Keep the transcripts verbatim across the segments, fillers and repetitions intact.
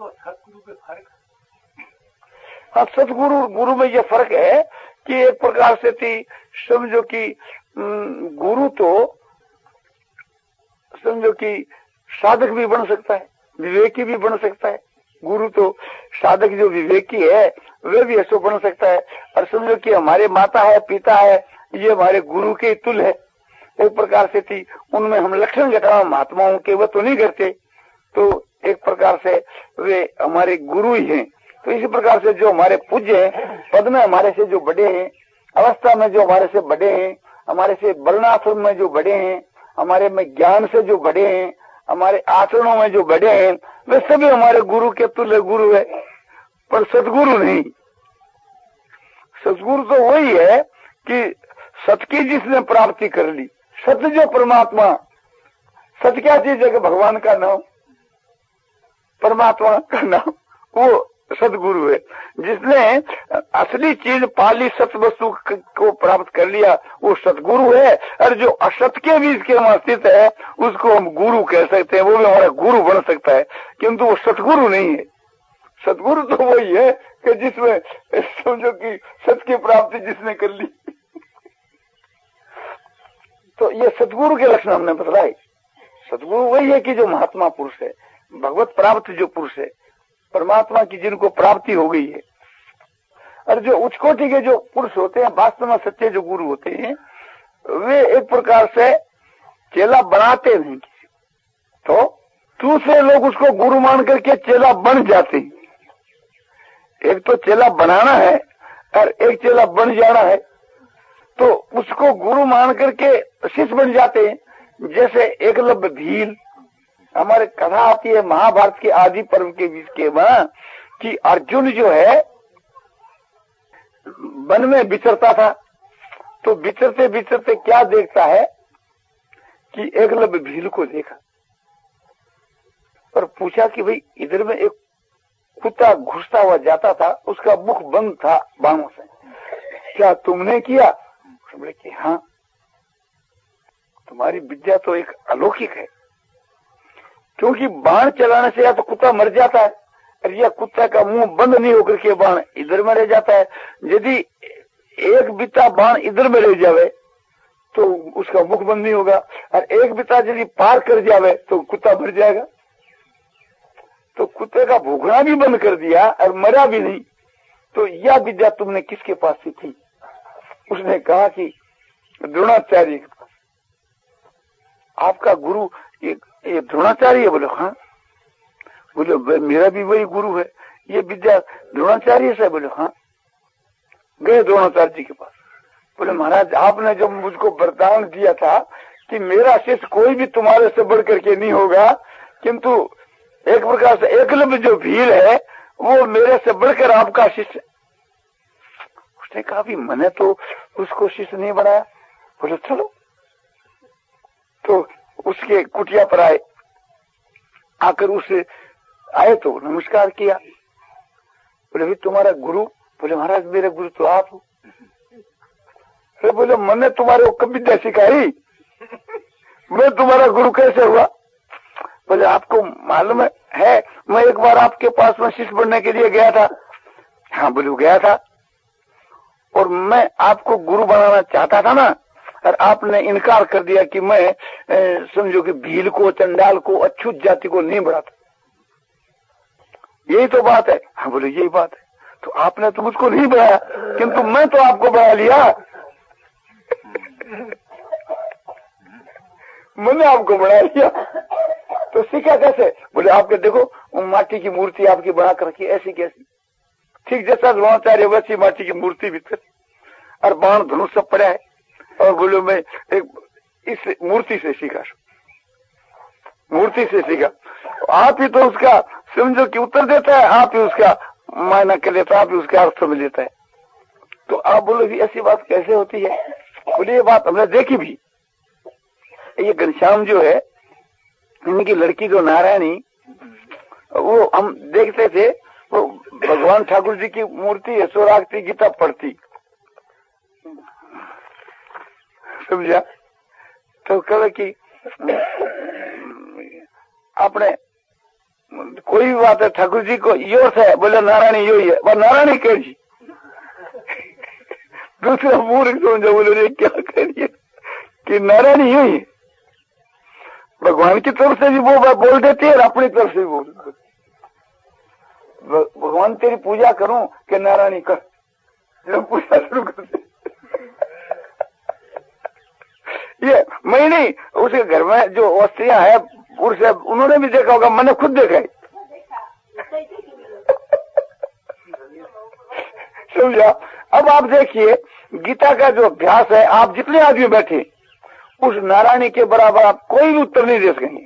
और सतगुरु में फर्क? हाँ, सतगुरु गुरु में ये फर्क है कि एक प्रकार से थी, समझो कि गुरु तो समझो कि साधक भी बन सकता है, विवेकी भी बन सकता है। गुरु तो साधक जो विवेकी है वे भी ऐसा बन सकता है। और समझो कि हमारे माता है, पिता है, ये हमारे गुरु के तुल है। एक प्रकार से थी उनमें हम लक्षण घटाना महात्माओं के वो तो नहीं करते, तो एक प्रकार से वे हमारे गुरु ही हैं। तो इसी प्रकार से जो हमारे पूज्य हैं, पद में हमारे से जो बड़े हैं, अवस्था में जो हमारे से बड़े हैं, हमारे से वर्णाश्रम में जो बड़े हैं, हमारे में ज्ञान से जो बड़े हैं, हमारे आचरणों में जो बड़े हैं, वे सभी हमारे गुरु के तुल्य गुरु है, पर सदगुरु नहीं। सदगुरु तो वही है कि सत की जिसने प्राप्ति कर ली, सत्य जो परमात्मा, सत्य क्या चीज है कि भगवान का नाम, परमात्मा का नाम, वो सदगुरु है। जिसने असली चीज पाली, सत्य वस्तु को प्राप्त कर लिया, वो सतगुरु है। और जो असत के बीच के वहां स्थित है उसको हम गुरु कह सकते हैं, वो भी हमारा गुरु बन सकता है, किंतु वो सतगुरु नहीं है। सतगुरु तो वही है कि जिसमें समझो कि सत्य की प्राप्ति जिसने कर ली। तो ये सतगुरु के लक्षण हमने बतलाए। सतगुरु वही है कि जो महात्मा पुरुष है, भगवत प्राप्त जो पुरुष है, परमात्मा की जिनको प्राप्ति हो गई है। और जो उच्च कोटि के जो पुरुष होते हैं, वास्तव में सच्चे जो गुरु होते हैं, वे एक प्रकार से चेला बनाते नहीं किसी, तो दूसरे लोग उसको गुरु मान करके चेला बन जाते हैं। एक तो चेला बनाना है और एक चेला बन जाना है, तो उसको गुरु मान करके शिष्य बन जाते हैं। जैसे एकलव्य भील, हमारे कथा आती है महाभारत के आदि पर्व के बीच के वहां कि अर्जुन जो है वन में विचरता था, तो विचरते विचरते क्या देखता है कि एकलव्य भील को देखा और पूछा कि भाई इधर में एक कुत्ता घुसता हुआ जाता था, उसका मुख बंद था बाणों से, क्या तुमने किया? बोले कि हाँ, तुम्हारी विद्या तो एक अलौकिक है, क्योंकि बाण चलाने से या तो कुत्ता मर जाता है और या कुत्ता का मुंह बंद नहीं होकर के बाण इधर में रह जाता है। यदि एक बिता बाण इधर में रह जावे तो उसका मुख बंद नहीं होगा, और एक बिता यदि पार कर जावे तो कुत्ता मर जाएगा। तो कुत्ते का भूखना भी बंद कर दिया और मरा भी नहीं। तो यह विद्या तुमने किसके पास से थी? उसने कहा कि द्रोणाचार्य के पास। आपका गुरु ये, ये द्रोणाचार्य है? बोले हाँ। बोले मेरा भी वही गुरु है, ये विद्या द्रोणाचार्य से? बोले हाँ। गए द्रोणाचार्य जी के पास, बोले महाराज आपने जब मुझको वरदान दिया था कि मेरा शिष्य कोई भी तुम्हारे से बढ़ करके नहीं होगा, किंतु एक प्रकार से एकलव्य जो भील है वो मेरे से बढ़कर आपका शिष्य। उसने कहा भी मैंने तो उसको शिष्य नहीं बनाया। बोले चलो। तो उसके कुटिया पर आए, आकर उसे आए तो नमस्कार किया। बोले भी तुम्हारा गुरु? बोले महाराज मेरे गुरु तो आप हो। अरे बोले मैंने तुम्हारे को कभी विद्या सिखाई, मैं तुम्हारा गुरु कैसे हुआ? बोले आपको मालूम है मैं एक बार आपके पास में शिष्य बनने के लिए गया था। हाँ बोले गया था, और मैं आपको गुरु बनाना चाहता था ना, और आपने इनकार कर दिया कि मैं समझो कि भील को, चंडाल को, अछूत जाति को नहीं बढ़ाता। यही तो बात है। हाँ बोले यही बात है। तो आपने तो मुझको नहीं बढ़ाया, किंतु मैं तो आपको बढ़ा लिया। मैंने आपको बढ़ा लिया। तो सीखा कैसे? बोले आपके देखो माटी की मूर्ति आपकी बना कर रखी, ऐसी कैसी? ठीक जैसा द्रोणाचार्य वैसी माटी की मूर्ति भीतर, और बाण धनुष सब पड़ा है। और बोलो मैं एक इस मूर्ति से सीखा, मूर्ति से सीखा। आप ही तो उसका समझो कि उत्तर देता है, आप ही उसका मायना कर लेता है, आप ही उसके अर्थ में लेता है। तो आप बोलो कि ऐसी बात कैसे होती है? बोले ये बात हमने देखी भी। ये घनश्याम जो है, इनकी लड़की जो नारायणी, वो हम देखते थे, वो भगवान ठाकुर जी की मूर्ति यशोरागती गीता पढ़ती, समझा? तो कहे कि आपने कोई भी बात है ठाकुर जी को यो है, बोले नारायणी यो ही है, वह नारायणी कह जी। दूसरा मूर्ख समझो, बोले क्या कह रही है कि नारायणी यो ही है। भगवान की तरफ से भी वो बात बोल देते हैं और अपनी तरफ से भी बोल देते। भगवान तेरी पूजा करूं कि नारायणी कर, जब पूजा शुरू करते ये मैं नहीं, उसके घर में जो स्त्रियां है पुरुष है, उन्होंने भी देखा होगा, मैंने खुद देखा है। समझा? अब आप देखिए गीता का जो अभ्यास है, आप जितने आदमी बैठे उस नारायणी के बराबर आप कोई भी उत्तर नहीं दे सकेंगे।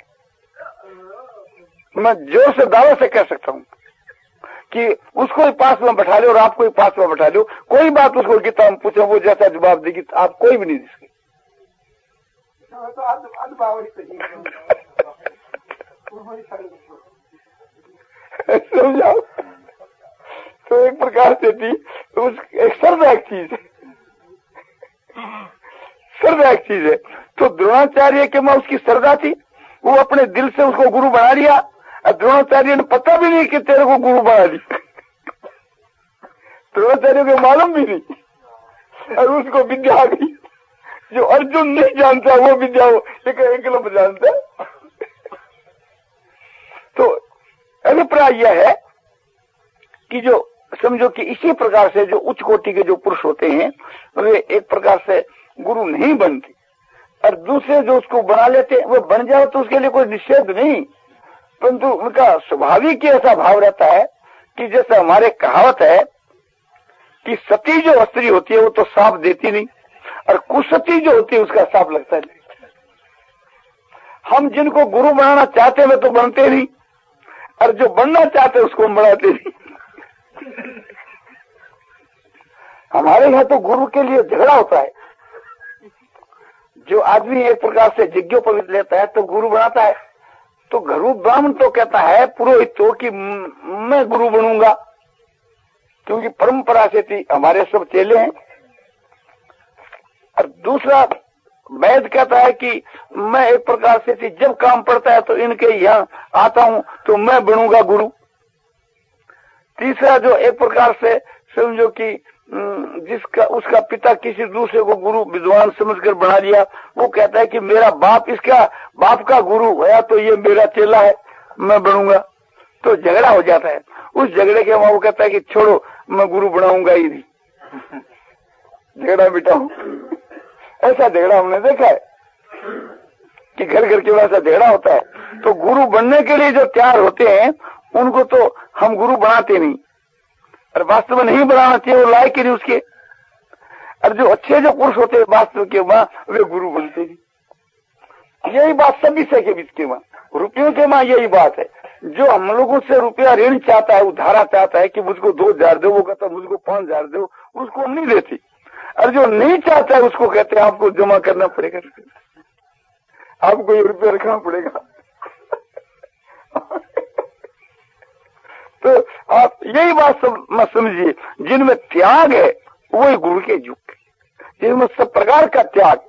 मैं जोर से दावे से कह सकता हूं कि उसको ही पास में बैठा लो और आपको ही पास में बैठा लो, कोई बात उसको गीता में पूछो वो जैसा जवाब देगी आप कोई भी नहीं दे सके। समझाओ? तो एक प्रकार से थी उस एक श्रद्धा एक चीज है, श्रद्धा एक चीज है। तो द्रोणाचार्य के में उसकी श्रद्धा थी, वो अपने दिल से उसको गुरु बना लिया, और द्रोणाचार्य ने पता भी नहीं कि तेरे को गुरु बना लिया। द्रोणाचार्य को मालूम भी नहीं, और उसको विद्या आ गई जो अर्जुन नहीं जानता, वो विद्या वो एकलव्य जानता। तो अभिप्राय यह है कि जो समझो कि इसी प्रकार से जो उच्च कोटि के जो पुरुष होते हैं वे एक प्रकार से गुरु नहीं बनते, और दूसरे जो उसको बना लेते वो बन जाओ तो उसके लिए कोई निषेध नहीं, परंतु उनका स्वाभाविक ही ऐसा भाव रहता है कि जैसे हमारे कहावत है कि सती जो स्त्री होती है वो तो साफ देती नहीं, और कुसती जो होती है उसका साफ लगता है। हम जिनको गुरु बनाना चाहते हैं वे तो बनते नहीं, और जो बनना चाहते उसको हम बढ़ाते नहीं। हमारे यहाँ तो गुरु के लिए झगड़ा होता है। जो आदमी एक प्रकार से यज्ञोपवीत लेता है तो गुरु बनाता है, तो गुरु ब्राह्मण तो कहता है पुरोहित तो कि मैं गुरु बनूंगा, क्योंकि परंपरा से थी, हमारे सब चेले हैं। और दूसरा वैद कहता है कि मैं एक प्रकार से थी, जब काम पड़ता है तो इनके यहाँ आता हूं तो मैं बनूंगा गुरु। तीसरा जो एक प्रकार से समझो कि जिसका उसका पिता किसी दूसरे को गुरु विद्वान समझकर बना लिया, वो कहता है कि मेरा बाप इसका बाप का गुरु है तो ये मेरा चेला है, मैं बनूंगा। तो झगड़ा हो जाता है। उस झगड़े के वहां वो कहता है कि छोड़ो मैं गुरु बनाऊंगा ही नहीं, झगड़ा मिटाओ। ऐसा झगड़ा हमने देखा है कि घर घर के ऐसा झगड़ा होता है। तो गुरु बनने के लिए जो तैयार होते हैं उनको तो हम गुरु बनाते नहीं, और वास्तव में नहीं बनाना चाहिए, वो लायक ही नहीं उसके। और जो अच्छे जो पुरुष होते हैं वास्तव के वहां वे गुरु बनते नहीं। यही बात सब विषय के बीच के वहां रुपयों के वहां यही बात है। जो हम लोगों से रुपया ऋण चाहता है, उधारा चाहता है कि मुझको दो हजार दो, वो कहता मुझको पांच हजार दो, उसको हम नहीं देती। और जो नहीं चाहता है उसको कहते हैं आपको जमा करना पड़ेगा, आपको ये रुपया रखना पड़ेगा। तो आप यही बात सब मत समझिए, जिनमें त्याग है वही गुरु के युग, जिनमें सब प्रकार का त्याग।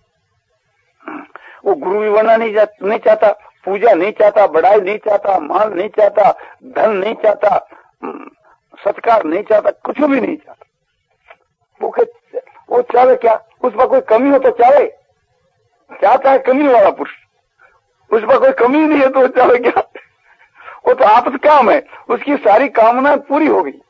वो गुरु भी बनना नहीं, नहीं चाहता, पूजा नहीं चाहता, बड़ाई नहीं चाहता, मान नहीं चाहता, धन नहीं चाहता, सत्कार नहीं चाहता, कुछ भी नहीं चाहता। वो वो चाहे क्या, उस पर कोई कमी हो तो चाहे, चाहता है कमी वाला पुरुष, उस पर कोई कमी नहीं है तो चाहे क्या, वो तो आपद काम है, उसकी सारी कामना पूरी हो गई।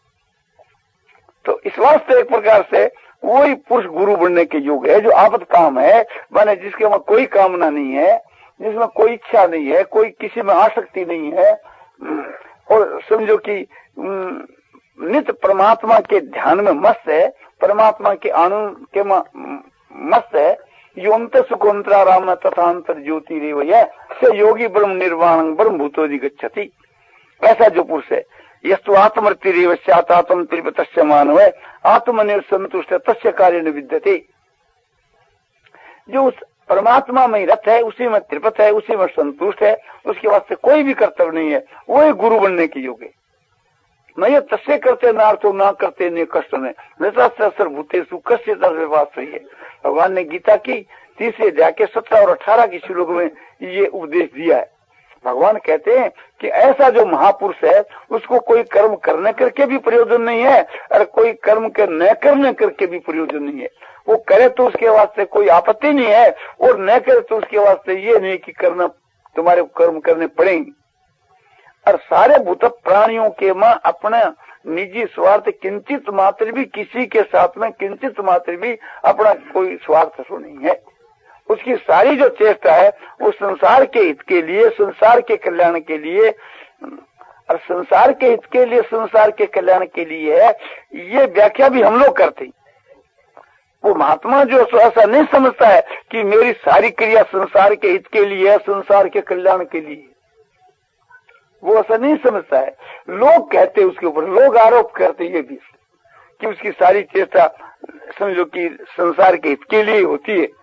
तो इस वास्ते एक प्रकार से वही पुरुष गुरु बनने के योग है जो आपद काम है, माने जिसके वहां कोई कामना नहीं है, जिसमें कोई इच्छा नहीं है, कोई किसी में आसक्ति नहीं है, और समझो कि नित्य परमात्मा के ध्यान में मस्त है, परमात्मा के आनंद के मस्त है। योन्त सुकोन्तरा राम तथा अंतर ज्योति रेव से योगी ब्रह्म निर्वाण ब्रह्म भूतोदि गच्छति। ऐसा जो पुरुष है यस्तु आत्मर्ति रेव स्यात्म त्रिपतस्य मानव है आत्मनिर् संतुष्ट तस्य कार्य विद्यते। जो उस परमात्मा में रत है, उसी में त्रिपत है, उसी में संतुष्ट है, उसके वास्ते कोई भी कर्तव्य नहीं है, वही गुरु बनने के योग्य। न ये तस्य करते नार्थो ना करते ने कष्ट ने नसर भूतेषु कस्य तस्वास है। भगवान ने गीता की तीसरे अध्याय के सत्रह और अठारह की श्लोक में ये उपदेश दिया है। भगवान कहते हैं कि ऐसा जो महापुरुष है उसको कोई कर्म करने करके भी प्रयोजन नहीं है और कोई कर्म के न करने करके भी प्रयोजन नहीं है। वो करे तो उसके वास्ते कोई आपत्ति नहीं है और न करे तो उसके वास्ते ये नहीं कि करना तुम्हारे कर्म करने पड़ेंगे। और सारे भूत प्राणियों के मां अपना निजी स्वार्थ किंचित मात्र भी, किसी के साथ में किंचित मात्र भी अपना कोई स्वार्थ तो नहीं है। उसकी सारी जो चेष्टा है वो संसार के हित के लिए, संसार के कल्याण के लिए, और संसार के हित के लिए, संसार के कल्याण के लिए है। ये व्याख्या भी हम लोग करते। वो महात्मा जो ऐसा नहीं समझता है कि मेरी सारी क्रिया संसार के हित के लिए है, संसार के कल्याण के लिए, वो ऐसा नहीं समझता है। लोग कहते हैं उसके ऊपर, लोग आरोप करते ये भी कि उसकी सारी चेष्टा समझो कि संसार के हित के लिए होती है।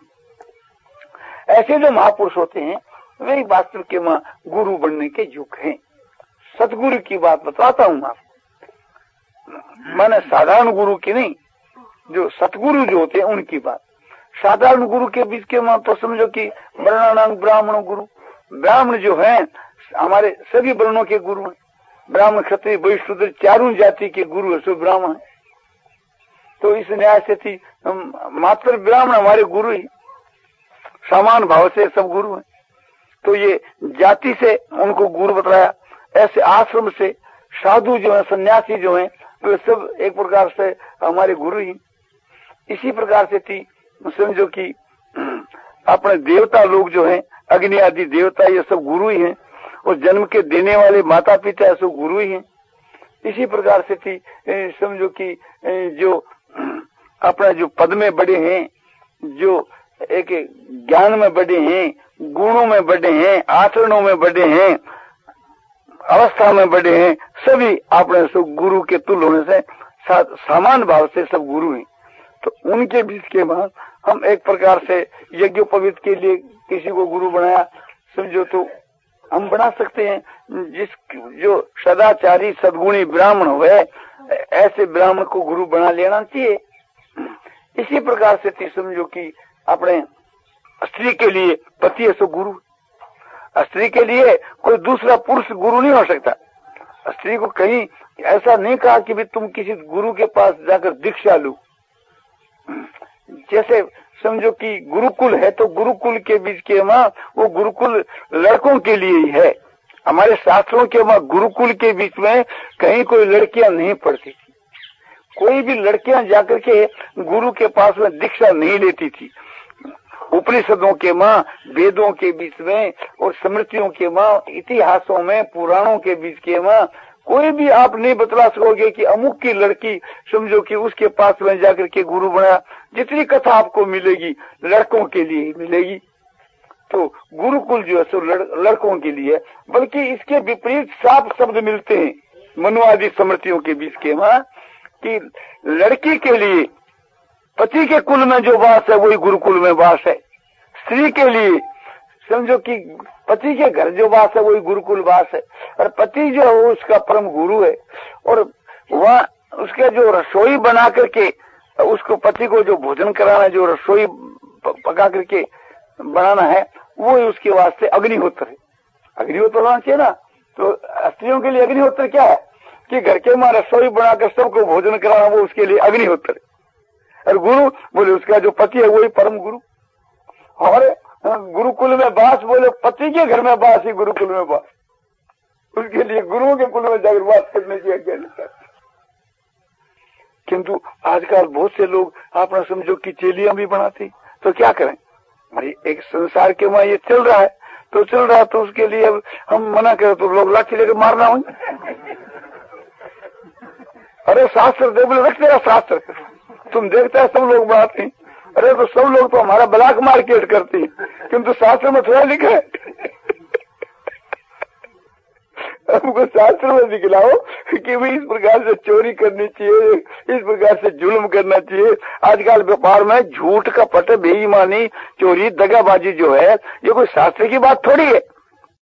ऐसे जो महापुरुष होते हैं वही वास्तव के मां गुरु बनने के योग्य हैं। सतगुरु की बात बताता हूं आपको, मैंने साधारण गुरु की नहीं, जो सतगुरु जो होते हैं उनकी बात। साधारण गुरु के बीच के मां तो समझो कि वर्णानांग ब्राह्मण गुरु, ब्राह्मण जो है हमारे सभी वर्णों के गुरु हैं। ब्राह्मण क्षत्रिय वैश्य शूद्र चारों जाति के गुरु है, सो ब्राह्मण है। तो इस न्याय से थी मात्र ब्राह्मण हमारे गुरु ही, समान भाव से सब गुरु हैं। तो ये जाति से उनको गुरु बताया, ऐसे आश्रम से साधु जो है, सन्यासी जो हैं, वे सब एक प्रकार से हमारे गुरु ही। इसी प्रकार से थी समझो कि अपने देवता लोग जो हैं, अग्नि आदि देवता, ये सब गुरु ही हैं। और जन्म के देने वाले माता पिता है, सब गुरु ही हैं। इसी प्रकार से थी समझो कि जो अपना जो पद में बड़े हैं, जो एक ज्ञान में बड़े हैं, गुणों में बड़े हैं, आचरणों में बड़े हैं, अवस्था में बड़े हैं, सभी अपने सब गुरु के तुल्य होने से समान भाव से सब गुरु हैं। तो उनके बीच के बाद हम एक प्रकार से यज्ञोपवीत के लिए किसी को गुरु बनाया समझो तो हम बना सकते हैं। जिस जो सदाचारी सद्गुणी ब्राह्मण हुए ऐसे ब्राह्मण को गुरु बना लेना चाहिए। इसी प्रकार से समझो कि अपने स्त्री के लिए पति है सो गुरु, स्त्री के लिए कोई दूसरा पुरुष गुरु नहीं हो सकता। स्त्री को कहीं ऐसा नहीं कहा कि भी तुम किसी गुरु के पास जाकर दीक्षा लो। जैसे समझो कि गुरुकुल है तो गुरुकुल के बीच के मां वो गुरुकुल लड़कों के लिए ही है। हमारे शास्त्रों के मां गुरुकुल के बीच में कहीं कोई लड़कियां नहीं पढ़ती थी, कोई भी लड़कियां जाकर के गुरु के पास में दीक्षा नहीं लेती थी। उपनिषदों के मां, वेदों के बीच में और स्मृतियों के मां, इतिहासों में, पुराणों के बीच के मां कोई भी आप नहीं बतला सकोगे कि अमुक की लड़की समझो कि उसके पास में जाकर के गुरु बनाया। जितनी कथा आपको मिलेगी लड़कों के लिए ही मिलेगी। तो गुरुकुल जो है सो लड़, लड़कों के लिए, बल्कि इसके विपरीत साफ शब्द मिलते हैं मनुवादी स्मृतियों के बीच के मां कि लड़की के लिए पति के कुल में जो वास है वही गुरुकुल में वास है। स्त्री के लिए समझो कि पति के घर जो वास है वही गुरुकुल वास है। और पति जो है वो उसका परम गुरु है। और वह उसके जो रसोई बना करके उसको पति को जो भोजन कराना है, जो रसोई पका करके बनाना है, वो उसके वास्ते अग्निहोत्र है। अग्निहोत्र होना चाहिए ना। तो स्त्रियों के लिए अग्निहोत्र क्या है कि घर के मां रसोई बनाकर सबको भोजन कराना, वो उसके लिए अग्निहोत्र है। और गुरु बोले उसका जो पति है वही परम गुरु। और गुरुकुल में बास बोले पति के घर में बास ही गुरुकुल में बास, उसके लिए गुरुओं के कुल में जाकर बात करने की आज्ञा नहीं। किंतु आजकल बहुत से लोग अपना समझो कि चेलियां भी बनाती, तो क्या करें भाई, एक संसार के वहां ये चल रहा है तो चल रहा है, तो उसके लिए अब हम मना करें तो लोग लाठी लेकर मारना हो। अरे शास्त्र दे, बोले रख तेरा शास्त्र, तुम देखता है सब लोग बनाते हैं। अरे तो सब लोग तो हमारा ब्लैक मार्केट करते हैं, किंतु शास्त्र में थोड़ा लिखा है। हमको शास्त्र में दिखलाओ कि भी इस प्रकार से चोरी करनी चाहिए, इस प्रकार से जुल्म करना चाहिए। आजकल व्यापार में झूठ का पट, बेईमानी, चोरी, दगाबाजी जो है, ये कोई शास्त्र की बात थोड़ी है।